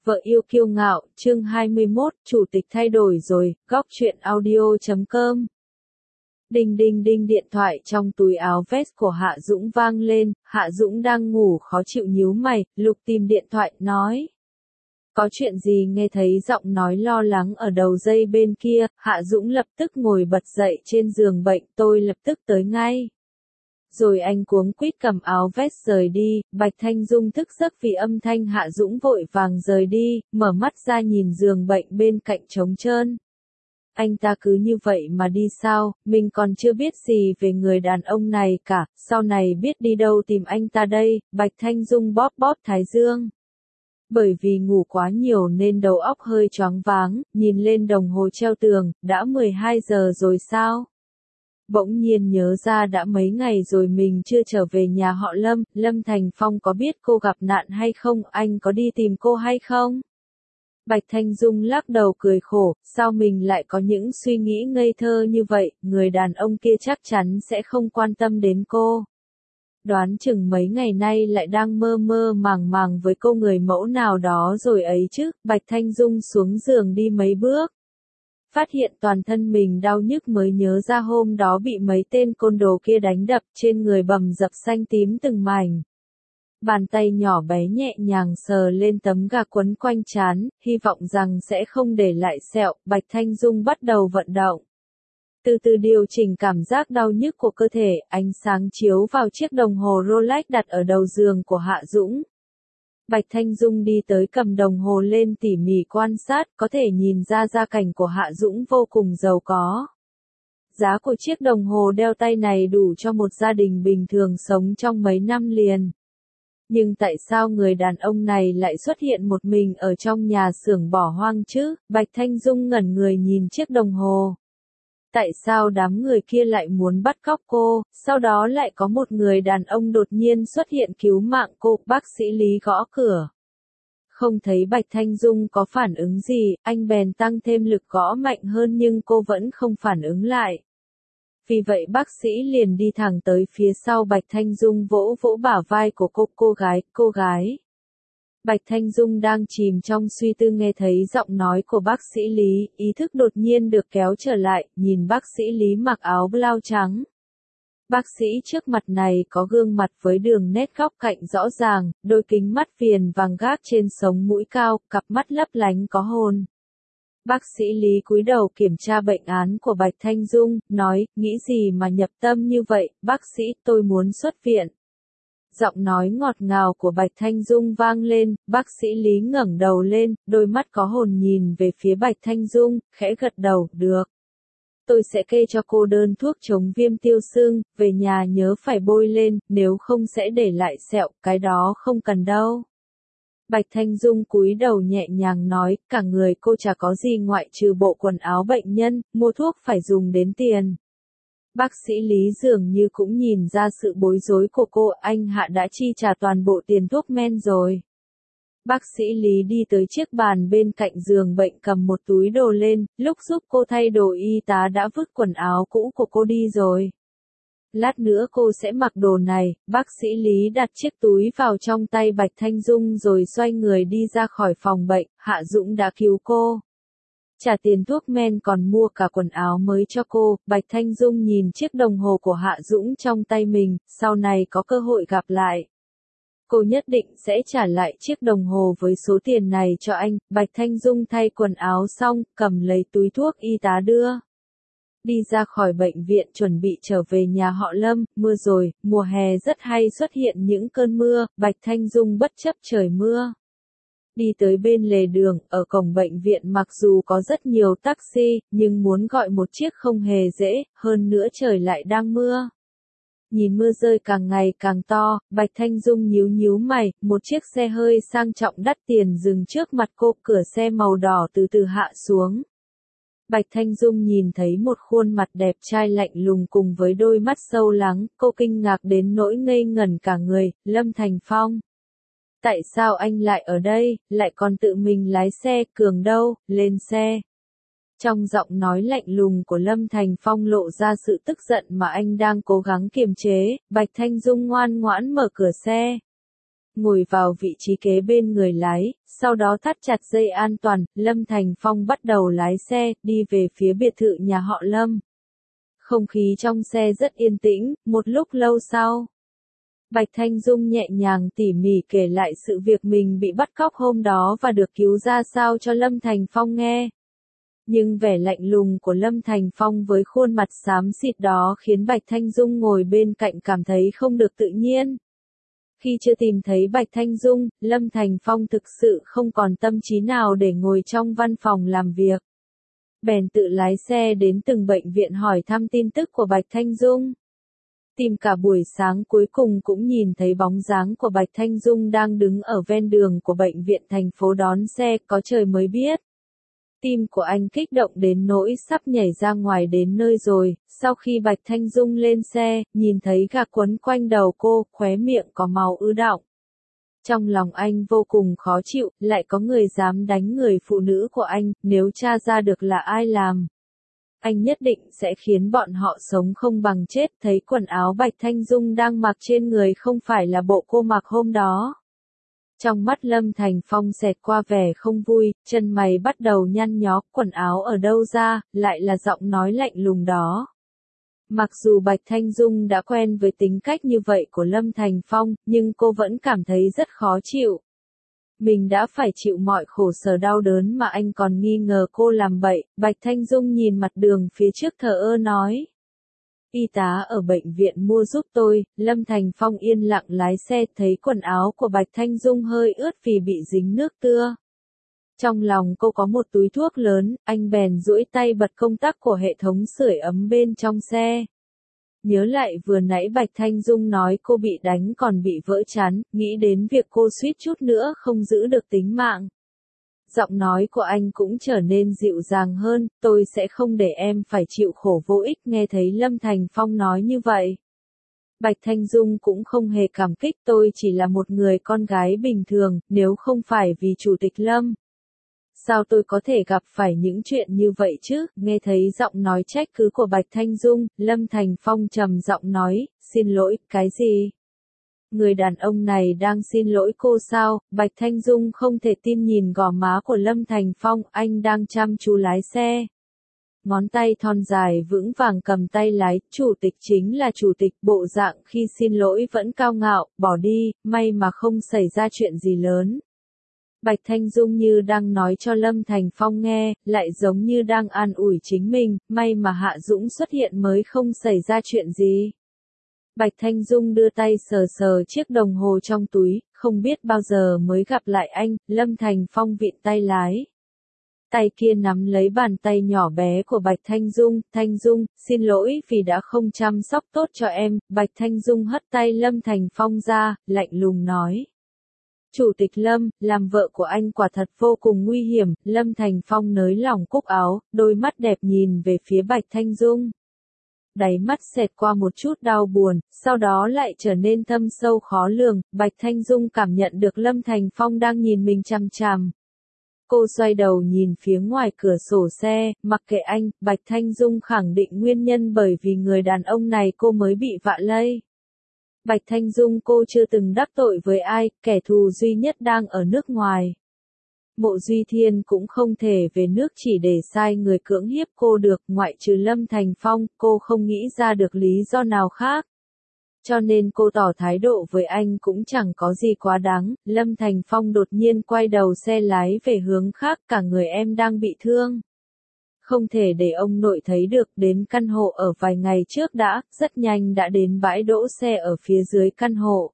Vợ yêu kiêu ngạo, chương 21, chủ tịch thay đổi rồi, góc truyện audio.com. Đinh đinh đinh, điện thoại trong túi áo vest của Hạ Dũng vang lên, Hạ Dũng đang ngủ khó chịu nhíu mày, lục tìm điện thoại, nói. Có chuyện gì? Nghe thấy giọng nói lo lắng ở đầu dây bên kia, Hạ Dũng lập tức ngồi bật dậy trên giường bệnh, tôi lập tức tới ngay. Rồi anh cuống quýt cầm áo vest rời đi, Bạch Thanh Dung thức giấc vì âm thanh Hạ Dũng vội vàng rời đi, mở mắt ra nhìn giường bệnh bên cạnh trống trơn. Anh ta cứ như vậy mà đi sao, mình còn chưa biết gì về người đàn ông này cả, sau này biết đi đâu tìm anh ta đây, Bạch Thanh Dung bóp bóp thái dương. Bởi vì ngủ quá nhiều nên đầu óc hơi choáng váng, nhìn lên đồng hồ treo tường, đã 12 giờ rồi sao? Bỗng nhiên nhớ ra đã mấy ngày rồi mình chưa trở về nhà họ Lâm, Lâm Thành Phong có biết cô gặp nạn hay không, anh có đi tìm cô hay không? Bạch Thanh Dung lắc đầu cười khổ, sao mình lại có những suy nghĩ ngây thơ như vậy, người đàn ông kia chắc chắn sẽ không quan tâm đến cô. Đoán chừng mấy ngày nay lại đang mơ mơ màng màng với cô người mẫu nào đó rồi ấy chứ, Bạch Thanh Dung xuống giường đi mấy bước. Phát hiện toàn thân mình đau nhức mới nhớ ra hôm đó bị mấy tên côn đồ kia đánh đập, trên người bầm dập xanh tím từng mảnh. Bàn tay nhỏ bé nhẹ nhàng sờ lên tấm gạc quấn quanh trán, hy vọng rằng sẽ không để lại sẹo, Bạch Thanh Dung bắt đầu vận động. Từ từ điều chỉnh cảm giác đau nhức của cơ thể, ánh sáng chiếu vào chiếc đồng hồ Rolex đặt ở đầu giường của Hạ Dũng. Bạch Thanh Dung đi tới cầm đồng hồ lên tỉ mỉ quan sát, có thể nhìn ra gia cảnh của Hạ Dũng vô cùng giàu có. Giá của chiếc đồng hồ đeo tay này đủ cho một gia đình bình thường sống trong mấy năm liền. Nhưng tại sao người đàn ông này lại xuất hiện một mình ở trong nhà xưởng bỏ hoang chứ? Bạch Thanh Dung ngẩn người nhìn chiếc đồng hồ. Tại sao đám người kia lại muốn bắt cóc cô, sau đó lại có một người đàn ông đột nhiên xuất hiện cứu mạng cô, bác sĩ Lý gõ cửa. Không thấy Bạch Thanh Dung có phản ứng gì, anh bèn tăng thêm lực gõ mạnh hơn nhưng cô vẫn không phản ứng lại. Vì vậy bác sĩ liền đi thẳng tới phía sau Bạch Thanh Dung vỗ vỗ bả vai của cô gái. Bạch Thanh Dung đang chìm trong suy tư nghe thấy giọng nói của bác sĩ Lý, ý thức đột nhiên được kéo trở lại, nhìn bác sĩ Lý mặc áo blau trắng. Bác sĩ trước mặt này có gương mặt với đường nét góc cạnh rõ ràng, đôi kính mắt viền vàng gác trên sống mũi cao, cặp mắt lấp lánh có hồn. Bác sĩ Lý cúi đầu kiểm tra bệnh án của Bạch Thanh Dung, nói, nghĩ gì mà nhập tâm như vậy, bác sĩ, tôi muốn xuất viện. Giọng nói ngọt ngào của Bạch Thanh Dung vang lên, bác sĩ Lý ngẩng đầu lên, đôi mắt có hồn nhìn về phía Bạch Thanh Dung, khẽ gật đầu, được. Tôi sẽ kê cho cô đơn thuốc chống viêm tiêu sưng, về nhà nhớ phải bôi lên, nếu không sẽ để lại sẹo, cái đó không cần đâu. Bạch Thanh Dung cúi đầu nhẹ nhàng nói, cả người cô chả có gì ngoại trừ bộ quần áo bệnh nhân, mua thuốc phải dùng đến tiền. Bác sĩ Lý dường như cũng nhìn ra sự bối rối của cô, anh Hạ đã chi trả toàn bộ tiền thuốc men rồi. Bác sĩ Lý đi tới chiếc bàn bên cạnh giường bệnh cầm một túi đồ lên, lúc giúp cô thay đồ y tá đã vứt quần áo cũ của cô đi rồi. Lát nữa cô sẽ mặc đồ này, bác sĩ Lý đặt chiếc túi vào trong tay Bạch Thanh Dung rồi xoay người đi ra khỏi phòng bệnh, Hạ Dũng đã cứu cô. Trả tiền thuốc men còn mua cả quần áo mới cho cô, Bạch Thanh Dung nhìn chiếc đồng hồ của Hạ Dũng trong tay mình, sau này có cơ hội gặp lại. Cô nhất định sẽ trả lại chiếc đồng hồ với số tiền này cho anh, Bạch Thanh Dung thay quần áo xong, cầm lấy túi thuốc y tá đưa. Đi ra khỏi bệnh viện chuẩn bị trở về nhà họ Lâm, mưa rồi, mùa hè rất hay xuất hiện những cơn mưa, Bạch Thanh Dung bất chấp trời mưa. Đi tới bên lề đường, ở cổng bệnh viện mặc dù có rất nhiều taxi, nhưng muốn gọi một chiếc không hề dễ, hơn nữa trời lại đang mưa. Nhìn mưa rơi càng ngày càng to, Bạch Thanh Dung nhíu mày, một chiếc xe hơi sang trọng đắt tiền dừng trước mặt cô, cửa xe màu đỏ từ từ hạ xuống. Bạch Thanh Dung nhìn thấy một khuôn mặt đẹp trai lạnh lùng cùng với đôi mắt sâu lắng, cô kinh ngạc đến nỗi ngây ngẩn cả người, Lâm Thành Phong. Tại sao anh lại ở đây, lại còn tự mình lái xe, Cường đâu, lên xe. Trong giọng nói lạnh lùng của Lâm Thành Phong lộ ra sự tức giận mà anh đang cố gắng kiềm chế, Bạch Thanh Dung ngoan ngoãn mở cửa xe. ngồi vào vị trí kế bên người lái, sau đó thắt chặt dây an toàn, Lâm Thành Phong bắt đầu lái xe, đi về phía biệt thự nhà họ Lâm. Không khí trong xe rất yên tĩnh, một lúc lâu sau. Bạch Thanh Dung nhẹ nhàng tỉ mỉ kể lại sự việc mình bị bắt cóc hôm đó và được cứu ra sao cho Lâm Thành Phong nghe. Nhưng vẻ lạnh lùng của Lâm Thành Phong với khuôn mặt xám xịt đó khiến Bạch Thanh Dung ngồi bên cạnh cảm thấy không được tự nhiên. Khi chưa tìm thấy Bạch Thanh Dung, Lâm Thành Phong thực sự không còn tâm trí nào để ngồi trong văn phòng làm việc. Bèn tự lái xe đến từng bệnh viện hỏi thăm tin tức của Bạch Thanh Dung. Tìm cả buổi sáng cuối cùng cũng nhìn thấy bóng dáng của Bạch Thanh Dung đang đứng ở ven đường của bệnh viện thành phố đón xe, có trời mới biết. Tim của anh kích động đến nỗi sắp nhảy ra ngoài đến nơi rồi, sau khi Bạch Thanh Dung lên xe, nhìn thấy gạc quấn quanh đầu cô, khóe miệng có máu ứ đọng. Trong lòng anh vô cùng khó chịu, lại có người dám đánh người phụ nữ của anh, nếu tra ra được là ai làm. Anh nhất định sẽ khiến bọn họ sống không bằng chết. Thấy quần áo Bạch Thanh Dung đang mặc trên người không phải là bộ cô mặc hôm đó. Trong mắt Lâm Thành Phong xẹt qua vẻ không vui, chân mày bắt đầu nhăn nhó, quần áo ở đâu ra, lại là giọng nói lạnh lùng đó. Mặc dù Bạch Thanh Dung đã quen với tính cách như vậy của Lâm Thành Phong, nhưng cô vẫn cảm thấy rất khó chịu. Mình đã phải chịu mọi khổ sở đau đớn mà anh còn nghi ngờ cô làm bậy. Bạch Thanh Dung nhìn mặt đường phía trước thờ ơ nói. Y tá ở bệnh viện mua giúp tôi. Lâm Thành Phong yên lặng lái xe, thấy quần áo của Bạch Thanh Dung hơi ướt vì bị dính nước tưa. Trong lòng cô có một túi thuốc lớn, anh bèn duỗi tay bật công tắc của hệ thống sưởi ấm bên trong xe. Nhớ lại vừa nãy Bạch Thanh Dung nói cô bị đánh còn bị vỡ trán, nghĩ đến việc cô suýt chút nữa không giữ được tính mạng. Giọng nói của anh cũng trở nên dịu dàng hơn, tôi sẽ không để em phải chịu khổ vô ích. Nghe thấy Lâm Thành Phong nói như vậy. Bạch Thanh Dung cũng không hề cảm kích, tôi chỉ là một người con gái bình thường, nếu không phải vì Chủ tịch Lâm. Sao tôi có thể gặp phải những chuyện như vậy chứ? Nghe thấy giọng nói trách cứ của Bạch Thanh Dung, Lâm Thành Phong trầm giọng nói, xin lỗi, cái gì? Người đàn ông này đang xin lỗi cô sao? Bạch Thanh Dung không thể tin nhìn gò má của Lâm Thành Phong, anh đang chăm chú lái xe. Ngón tay thon dài vững vàng cầm tay lái, chủ tịch chính là chủ tịch, bộ dạng khi xin lỗi vẫn cao ngạo, bỏ đi, may mà không xảy ra chuyện gì lớn. Bạch Thanh Dung như đang nói cho Lâm Thành Phong nghe, lại giống như đang an ủi chính mình, may mà Hạ Dũng xuất hiện mới không xảy ra chuyện gì. Bạch Thanh Dung đưa tay sờ sờ chiếc đồng hồ trong túi, không biết bao giờ mới gặp lại anh. Lâm Thành Phong vịn tay lái. Tay kia nắm lấy bàn tay nhỏ bé của Bạch Thanh Dung. Thanh Dung, xin lỗi vì đã không chăm sóc tốt cho em. Bạch Thanh Dung hất tay Lâm Thành Phong ra, lạnh lùng nói. Chủ tịch Lâm, làm vợ của anh quả thật vô cùng nguy hiểm. Lâm Thành Phong nới lỏng cúc áo, đôi mắt đẹp nhìn về phía Bạch Thanh Dung. Đáy mắt xẹt qua một chút đau buồn, sau đó lại trở nên thâm sâu khó lường. Bạch Thanh Dung cảm nhận được Lâm Thành Phong đang nhìn mình chằm chằm. Cô xoay đầu nhìn phía ngoài cửa sổ xe, mặc kệ anh. Bạch Thanh Dung khẳng định nguyên nhân bởi vì người đàn ông này cô mới bị vạ lây. Bạch Thanh Dung cô chưa từng đắc tội với ai, kẻ thù duy nhất đang ở nước ngoài. Mộ Duy Thiên cũng không thể về nước chỉ để sai người cưỡng hiếp cô được, ngoại trừ Lâm Thành Phong, cô không nghĩ ra được lý do nào khác. Cho nên cô tỏ thái độ với anh cũng chẳng có gì quá đáng. Lâm Thành Phong đột nhiên quay đầu xe lái về hướng khác, cả người em đang bị thương. Không thể để ông nội thấy được, đến căn hộ ở vài ngày trước đã, rất nhanh đã đến bãi đỗ xe ở phía dưới căn hộ.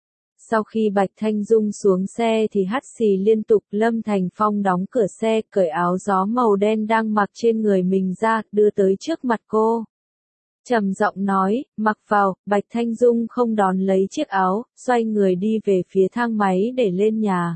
Sau khi Bạch Thanh Dung xuống xe thì hắt xì liên tục. Lâm Thành Phong đóng cửa xe, cởi áo gió màu đen đang mặc trên người mình ra, đưa tới trước mặt cô. Trầm giọng nói, mặc vào. Bạch Thanh Dung không đón lấy chiếc áo, xoay người đi về phía thang máy để lên nhà.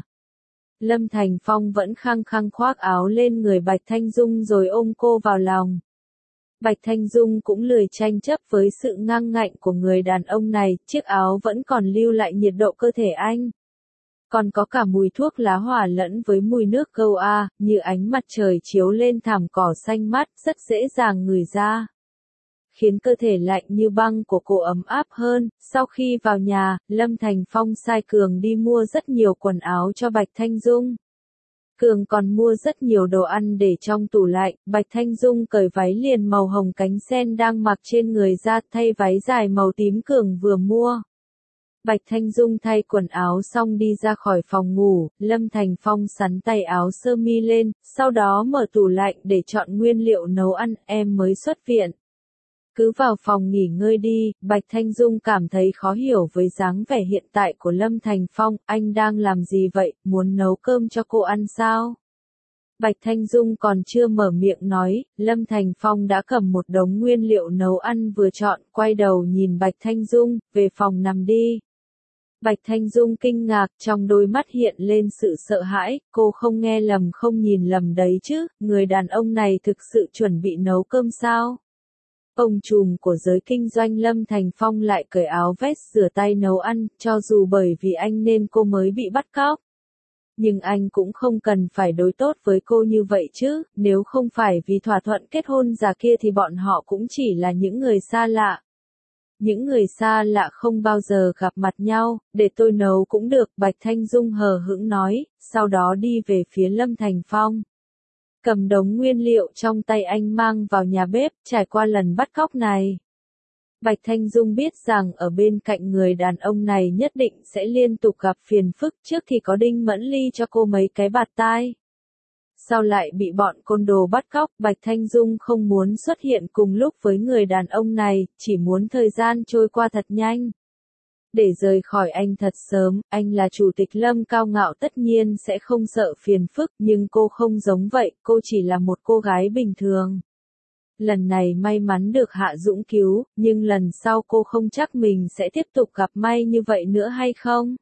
Lâm Thành Phong vẫn khăng khăng khoác áo lên người Bạch Thanh Dung rồi ôm cô vào lòng. Bạch Thanh Dung cũng lười tranh chấp với sự ngang ngạnh của người đàn ông này, chiếc áo vẫn còn lưu lại nhiệt độ cơ thể anh. Còn có cả mùi thuốc lá hòa lẫn với mùi nước gâu a, như ánh mặt trời chiếu lên thảm cỏ xanh mát, rất dễ dàng ngửi ra. khiến cơ thể lạnh như băng của cô ấm áp hơn. Sau khi vào nhà, Lâm Thành Phong sai Cường đi mua rất nhiều quần áo cho Bạch Thanh Dung. Cường còn mua rất nhiều đồ ăn để trong tủ lạnh. Bạch Thanh Dung cởi váy liền màu hồng cánh sen đang mặc trên người ra, thay váy dài màu tím Cường vừa mua. Bạch Thanh Dung thay quần áo xong đi ra khỏi phòng ngủ, Lâm Thành Phong sắn tay áo sơ mi lên, sau đó mở tủ lạnh để chọn nguyên liệu nấu ăn. Em mới xuất viện. Cứ vào phòng nghỉ ngơi đi. Bạch Thanh Dung cảm thấy khó hiểu với dáng vẻ hiện tại của Lâm Thành Phong. Anh đang làm gì vậy, muốn nấu cơm cho cô ăn sao? Bạch Thanh Dung còn chưa mở miệng nói, Lâm Thành Phong đã cầm một đống nguyên liệu nấu ăn vừa chọn, quay đầu nhìn Bạch Thanh Dung, về phòng nằm đi. Bạch Thanh Dung kinh ngạc, trong đôi mắt hiện lên sự sợ hãi, cô không nghe lầm không nhìn lầm đấy chứ, người đàn ông này thực sự chuẩn bị nấu cơm sao? Ông trùm của giới kinh doanh Lâm Thành Phong lại cởi áo vest rửa tay nấu ăn, cho dù bởi vì anh nên cô mới bị bắt cóc. Nhưng anh cũng không cần phải đối tốt với cô như vậy chứ, nếu không phải vì thỏa thuận kết hôn già kia thì bọn họ cũng chỉ là những người xa lạ. Những người xa lạ không bao giờ gặp mặt nhau, để tôi nấu cũng được, Bạch Thanh Dung hờ hững nói, sau đó đi về phía Lâm Thành Phong. Cầm đống nguyên liệu trong tay anh mang vào nhà bếp, trải qua lần bắt cóc này. Bạch Thanh Dung biết rằng ở bên cạnh người đàn ông này nhất định sẽ liên tục gặp phiền phức, trước thì có Đinh Mẫn Ly cho cô mấy cái bạt tai. Sau lại bị bọn côn đồ bắt cóc, Bạch Thanh Dung không muốn xuất hiện cùng lúc với người đàn ông này, chỉ muốn thời gian trôi qua thật nhanh. Để rời khỏi anh thật sớm, anh là chủ tịch Lâm cao ngạo tất nhiên sẽ không sợ phiền phức, nhưng cô không giống vậy, cô chỉ là một cô gái bình thường. Lần này may mắn được Hạ Dũng cứu, nhưng lần sau cô không chắc mình sẽ tiếp tục gặp may như vậy nữa hay không?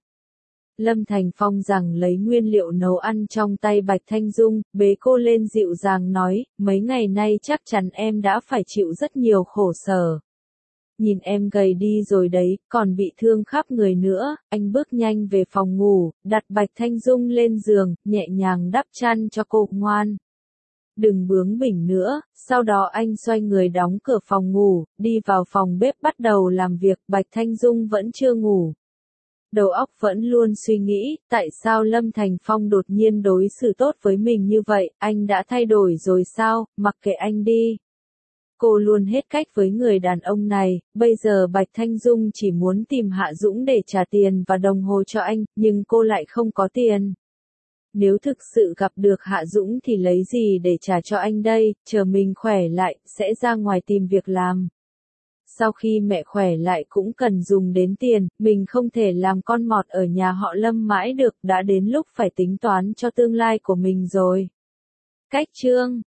Lâm Thành Phong rằng lấy nguyên liệu nấu ăn trong tay Bạch Thanh Dung, bế cô lên dịu dàng nói, mấy ngày nay chắc chắn em đã phải chịu rất nhiều khổ sở. Nhìn em gầy đi rồi đấy, còn bị thương khắp người nữa. Anh bước nhanh về phòng ngủ, đặt Bạch Thanh Dung lên giường, nhẹ nhàng đắp chăn cho cô, ngoan. Đừng bướng bỉnh nữa. Sau đó anh xoay người đóng cửa phòng ngủ, đi vào phòng bếp bắt đầu làm việc. Bạch Thanh Dung vẫn chưa ngủ. Đầu óc vẫn luôn suy nghĩ, tại sao Lâm Thành Phong đột nhiên đối xử tốt với mình như vậy, anh đã thay đổi rồi sao, mặc kệ anh đi. Cô luôn hết cách với người đàn ông này, bây giờ Bạch Thanh Dung chỉ muốn tìm Hạ Dũng để trả tiền và đồng hồ cho anh, nhưng cô lại không có tiền. Nếu thực sự gặp được Hạ Dũng thì lấy gì để trả cho anh đây, chờ mình khỏe lại, sẽ ra ngoài tìm việc làm. Sau khi mẹ khỏe lại cũng cần dùng đến tiền, mình không thể làm con mọt ở nhà họ Lâm mãi được, đã đến lúc phải tính toán cho tương lai của mình rồi. Cách chương